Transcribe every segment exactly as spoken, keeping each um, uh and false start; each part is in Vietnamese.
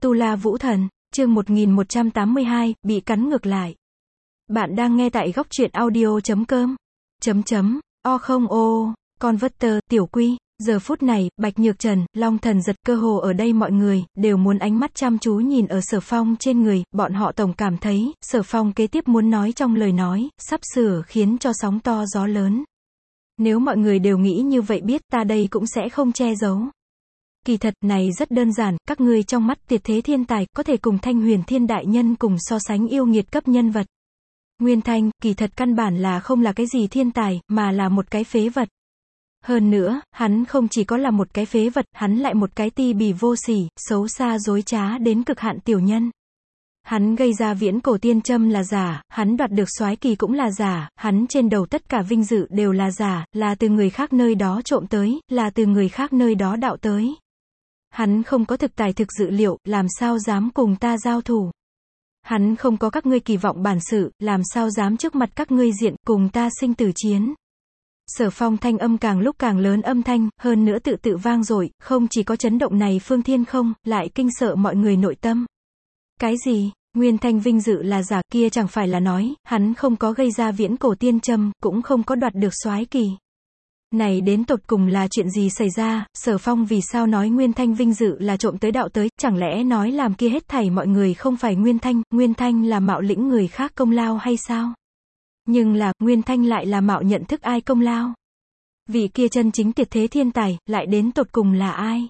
Tu La Vũ Thần, chương một nghìn một trăm tám mươi hai, bị cắn ngược lại. Bạn đang nghe tại góc truyện audio chấm com. Chấm chấm, o không ô, Converter, Tiểu Quy. Giờ phút này, Bạch Nhược Trần, Long Thần Giật, cơ hồ ở đây mọi người, đều muốn ánh mắt chăm chú nhìn ở Sở Phong trên người, bọn họ tổng cảm thấy, Sở Phong kế tiếp muốn nói trong lời nói, sắp sửa khiến cho sóng to gió lớn. Nếu mọi người đều nghĩ như vậy biết, ta đây cũng sẽ không che giấu. Kỳ thật, này rất đơn giản, các ngươi trong mắt tuyệt thế thiên tài, có thể cùng Thanh Huyền Thiên Đại Nhân cùng so sánh yêu nghiệt cấp nhân vật. Nguyên Thanh, kỳ thật căn bản là không là cái gì thiên tài, mà là một cái phế vật. Hơn nữa, hắn không chỉ có là một cái phế vật, hắn lại một cái ti bỉ vô sỉ, xấu xa dối trá đến cực hạn tiểu nhân. Hắn gây ra viễn cổ tiên châm là giả, hắn đoạt được soái kỳ cũng là giả, hắn trên đầu tất cả vinh dự đều là giả, là từ người khác nơi đó trộm tới, là từ người khác nơi đó đạo tới. Hắn không có thực tài thực dự liệu, làm sao dám cùng ta giao thủ. Hắn không có các ngươi kỳ vọng bản sự, làm sao dám trước mặt các ngươi diện, cùng ta sinh tử chiến. Sở Phong thanh âm càng lúc càng lớn âm thanh, hơn nữa tự tự vang dội, không chỉ có chấn động này phương thiên không, lại kinh sợ mọi người nội tâm. Cái gì? Nguyên Thanh vinh dự là giả, kia chẳng phải là nói, hắn không có gây ra viễn cổ tiên châm, cũng không có đoạt được soái kỳ. Này đến tột cùng là chuyện gì xảy ra, Sở Phong vì sao nói Nguyên Thanh vinh dự là trộm tới đạo tới, chẳng lẽ nói làm kia hết thảy mọi người không phải Nguyên Thanh, Nguyên Thanh là mạo lĩnh người khác công lao hay sao? Nhưng là, Nguyên Thanh lại là mạo nhận thức ai công lao? Vị kia chân chính tuyệt thế thiên tài, lại đến tột cùng là ai?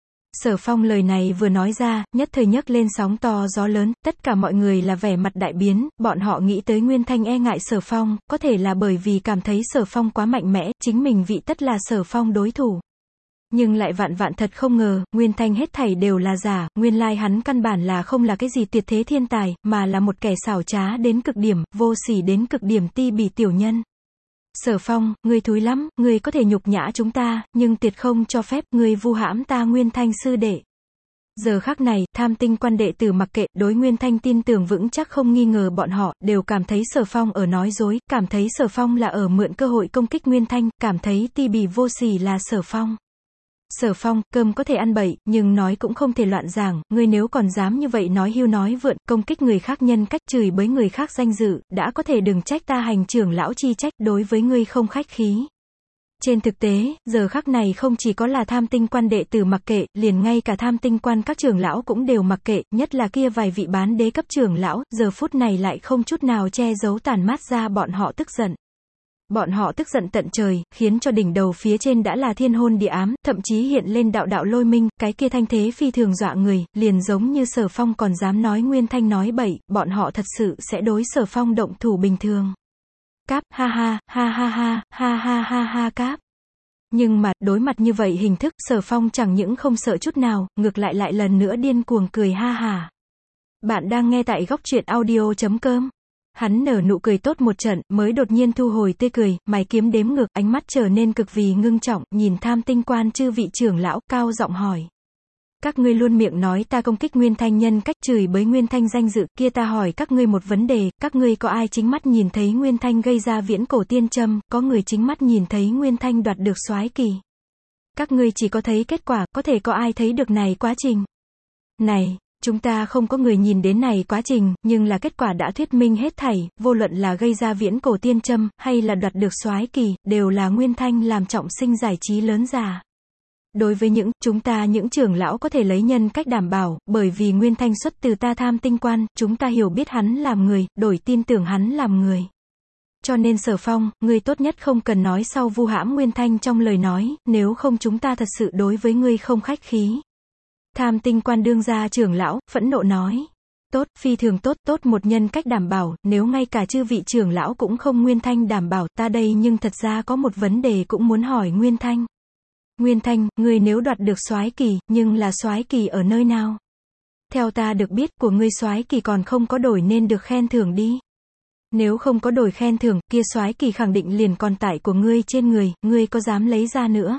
Sở Phong lời này vừa nói ra, nhất thời nhấc lên sóng to gió lớn, tất cả mọi người là vẻ mặt đại biến, bọn họ nghĩ tới Nguyên Thanh e ngại Sở Phong, có thể là bởi vì cảm thấy Sở Phong quá mạnh mẽ, chính mình vị tất là Sở Phong đối thủ. Nhưng lại vạn vạn thật không ngờ, Nguyên Thanh hết thảy đều là giả, nguyên lai hắn căn bản là không là cái gì tuyệt thế thiên tài, mà là một kẻ xảo trá đến cực điểm, vô sỉ đến cực điểm ti bỉ tiểu nhân. Sở Phong, ngươi thúi lắm, ngươi có thể nhục nhã chúng ta, nhưng tuyệt không cho phép ngươi vu hãm ta Nguyên Thanh sư đệ. Giờ khắc này, Tham Tinh Quan đệ tử mặc kệ, đối Nguyên Thanh tin tưởng vững chắc không nghi ngờ bọn họ, đều cảm thấy Sở Phong ở nói dối, cảm thấy Sở Phong là ở mượn cơ hội công kích Nguyên Thanh, cảm thấy ti bỉ vô sỉ là Sở Phong. Sở Phong, cơm có thể ăn bậy, nhưng nói cũng không thể loạn giảng, ngươi nếu còn dám như vậy nói hưu nói vượn, công kích người khác nhân cách, chửi bới người khác danh dự, đã có thể đừng trách ta hành trưởng lão chi trách, đối với ngươi không khách khí. Trên thực tế, giờ khắc này không chỉ có là Tham Tinh Quan đệ tử mặc kệ, liền ngay cả Tham Tinh Quan các trưởng lão cũng đều mặc kệ, nhất là kia vài vị bán đế cấp trưởng lão, giờ phút này lại không chút nào che giấu tàn mát ra bọn họ tức giận. Bọn họ tức giận tận trời, khiến cho đỉnh đầu phía trên đã là thiên hôn địa ám, thậm chí hiện lên đạo đạo lôi minh, cái kia thanh thế phi thường dọa người, liền giống như Sở Phong còn dám nói Nguyên Thanh nói bậy, bọn họ thật sự sẽ đối Sở Phong động thủ bình thường. Cáp, ha ha, ha ha ha, ha ha ha ha cáp. Nhưng mà, đối mặt như vậy hình thức, Sở Phong chẳng những không sợ chút nào, ngược lại lại lần nữa điên cuồng cười ha hả. Bạn đang nghe tại góc truyện audio chấm com. Hắn nở nụ cười tốt một trận, mới đột nhiên thu hồi tươi cười, mày kiếm đếm ngược, ánh mắt trở nên cực vì ngưng trọng, nhìn Tham Tinh Quan chư vị trưởng lão, cao giọng hỏi. Các ngươi luôn miệng nói ta công kích Nguyên Thanh nhân cách, chửi bới Nguyên Thanh danh dự, kia ta hỏi các ngươi một vấn đề, các ngươi có ai chính mắt nhìn thấy Nguyên Thanh gây ra viễn cổ tiên châm, có người chính mắt nhìn thấy Nguyên Thanh đoạt được soái kỳ? Các ngươi chỉ có thấy kết quả, có thể có ai thấy được này quá trình? Này! Chúng ta không có người nhìn đến này quá trình, nhưng là kết quả đã thuyết minh hết thảy, vô luận là gây ra viễn cổ tiên châm, hay là đoạt được soái kỳ, đều là Nguyên Thanh làm trọng sinh giải trí lớn già. Đối với những, chúng ta những trưởng lão có thể lấy nhân cách đảm bảo, bởi vì Nguyên Thanh xuất từ ta Tham Tinh Quan, chúng ta hiểu biết hắn làm người, đổi tin tưởng hắn làm người. Cho nên Sở Phong, ngươi tốt nhất không cần nói sau vu hãm Nguyên Thanh trong lời nói, nếu không chúng ta thật sự đối với ngươi không khách khí. Tham Tinh Quan đương gia trưởng lão, phẫn nộ nói. Tốt, phi thường tốt, tốt một nhân cách đảm bảo, nếu ngay cả chư vị trưởng lão cũng không Nguyên Thanh đảm bảo, ta đây nhưng thật ra có một vấn đề cũng muốn hỏi Nguyên Thanh. Nguyên Thanh, ngươi nếu đoạt được soái kỳ, nhưng là soái kỳ ở nơi nào? Theo ta được biết, của ngươi soái kỳ còn không có đổi nên được khen thưởng đi. Nếu không có đổi khen thưởng, kia soái kỳ khẳng định liền còn tại của ngươi trên người, ngươi có dám lấy ra nữa?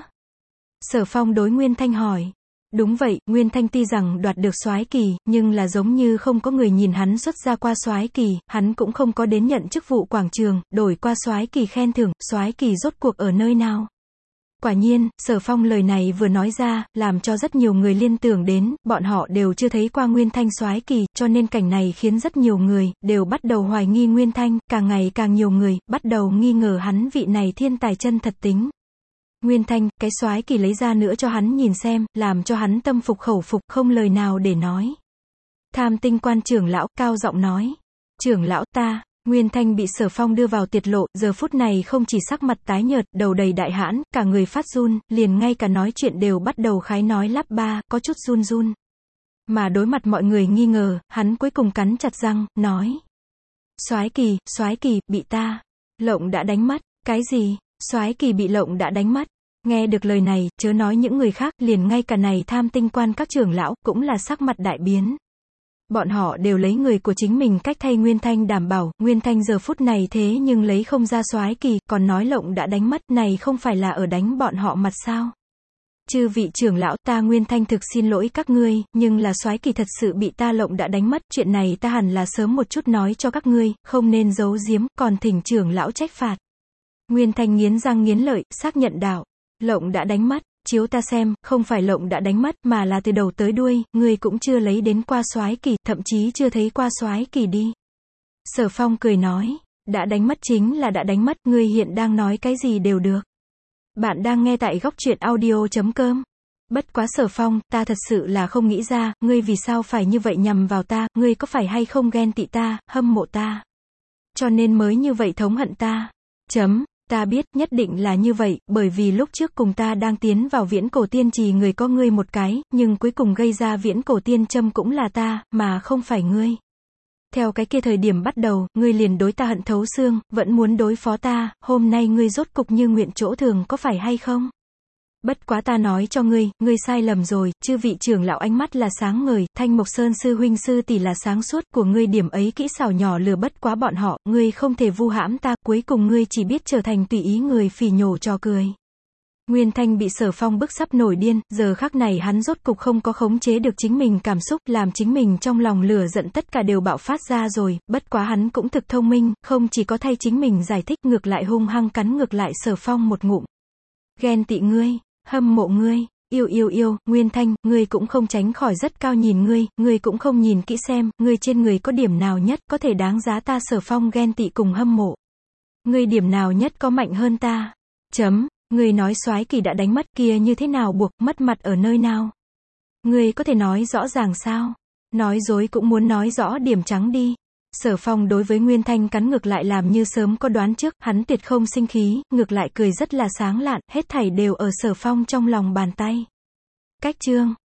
Sở Phong đối Nguyên Thanh hỏi. Đúng vậy, Nguyên Thanh tuy rằng đoạt được soái kỳ, nhưng là giống như không có người nhìn hắn xuất ra qua soái kỳ, hắn cũng không có đến nhận chức vụ quảng trường, đổi qua soái kỳ khen thưởng, soái kỳ rốt cuộc ở nơi nào? Quả nhiên, Sở Phong lời này vừa nói ra, làm cho rất nhiều người liên tưởng đến, bọn họ đều chưa thấy qua Nguyên Thanh soái kỳ, cho nên cảnh này khiến rất nhiều người, đều bắt đầu hoài nghi Nguyên Thanh, càng ngày càng nhiều người, bắt đầu nghi ngờ hắn vị này thiên tài chân thật tính. Nguyên Thanh, cái soái kỳ lấy ra nữa cho hắn nhìn xem, làm cho hắn tâm phục khẩu phục, không lời nào để nói. Tham Tinh Quan trưởng lão, cao giọng nói. Trưởng lão ta, Nguyên Thanh bị Sở Phong đưa vào tiệt lộ, giờ phút này không chỉ sắc mặt tái nhợt, đầu đầy đại hãn, cả người phát run, liền ngay cả nói chuyện đều bắt đầu khái nói lắp ba, có chút run run. Mà đối mặt mọi người nghi ngờ, hắn cuối cùng cắn chặt răng, nói. Soái kỳ, soái kỳ, bị ta, Lộng đã đánh mất. Cái gì? Soái kỳ bị Lộng đã đánh mất. Nghe được lời này, chớ nói những người khác, liền ngay cả này Tham Tinh Quan các trưởng lão, cũng là sắc mặt đại biến. Bọn họ đều lấy người của chính mình cách thay Nguyên Thanh đảm bảo, Nguyên Thanh giờ phút này thế nhưng lấy không ra soái kỳ, còn nói Lộng đã đánh mất, này không phải là ở đánh bọn họ mặt sao? Chư vị trưởng lão, ta Nguyên Thanh thực xin lỗi các ngươi, nhưng là soái kỳ thật sự bị ta Lộng đã đánh mất, chuyện này ta hẳn là sớm một chút nói cho các ngươi, không nên giấu giếm, còn thỉnh trưởng lão trách phạt. Nguyên Thanh nghiến răng nghiến lợi, xác nhận đạo, Lộng đã đánh mất. Chiếu ta xem, không phải Lộng đã đánh mất, mà là từ đầu tới đuôi, ngươi cũng chưa lấy đến qua soái kỳ, thậm chí chưa thấy qua soái kỳ đi. Sở Phong cười nói, đã đánh mất chính là đã đánh mất, ngươi hiện đang nói cái gì đều được. Bạn đang nghe tại góc truyện audio chấm com. Bất quá Sở Phong, ta thật sự là không nghĩ ra, ngươi vì sao phải như vậy nhằm vào ta, ngươi có phải hay không ghen tị ta, hâm mộ ta. Cho nên mới như vậy thống hận ta. Chấm. Ta biết, nhất định là như vậy, bởi vì lúc trước cùng ta đang tiến vào viễn cổ tiên trì người có ngươi một cái, nhưng cuối cùng gây ra viễn cổ tiên châm cũng là ta, mà không phải ngươi. Theo cái kia thời điểm bắt đầu, ngươi liền đối ta hận thấu xương, vẫn muốn đối phó ta, hôm nay ngươi rốt cục như nguyện chỗ thường có phải hay không? Bất quá ta nói cho ngươi, ngươi sai lầm rồi, chư vị trưởng lão ánh mắt là sáng ngời, Thanh Mộc Sơn sư huynh sư tỷ là sáng suốt, của ngươi điểm ấy kỹ xảo nhỏ lừa bất quá bọn họ, ngươi không thể vu hãm ta, cuối cùng ngươi chỉ biết trở thành tùy ý người phỉ nhổ trò cười. Nguyên Thanh bị Sở Phong bức sắp nổi điên, giờ khắc này hắn rốt cục không có khống chế được chính mình cảm xúc, làm chính mình trong lòng lửa giận tất cả đều bạo phát ra rồi, bất quá hắn cũng thực thông minh, không chỉ có thay chính mình giải thích, ngược lại hung hăng cắn ngược lại Sở Phong một ngụm. Ghen tị ngươi. Hâm mộ ngươi, yêu yêu yêu, Nguyên Thanh, ngươi cũng không tránh khỏi rất cao nhìn ngươi, ngươi cũng không nhìn kỹ xem, ngươi trên người có điểm nào nhất có thể đáng giá ta Sở Phong ghen tị cùng hâm mộ. Ngươi điểm nào nhất có mạnh hơn ta. Chấm, ngươi nói soái kỳ đã đánh mất kia như thế nào buộc, mất mặt ở nơi nào. Ngươi có thể nói rõ ràng sao? Nói dối cũng muốn nói rõ điểm trắng đi. Sở Phong đối với Nguyên Thanh cắn ngược lại làm như sớm có đoán trước, hắn tuyệt không sinh khí, ngược lại cười rất là sáng lạn, hết thảy đều ở Sở Phong trong lòng bàn tay. Cách chương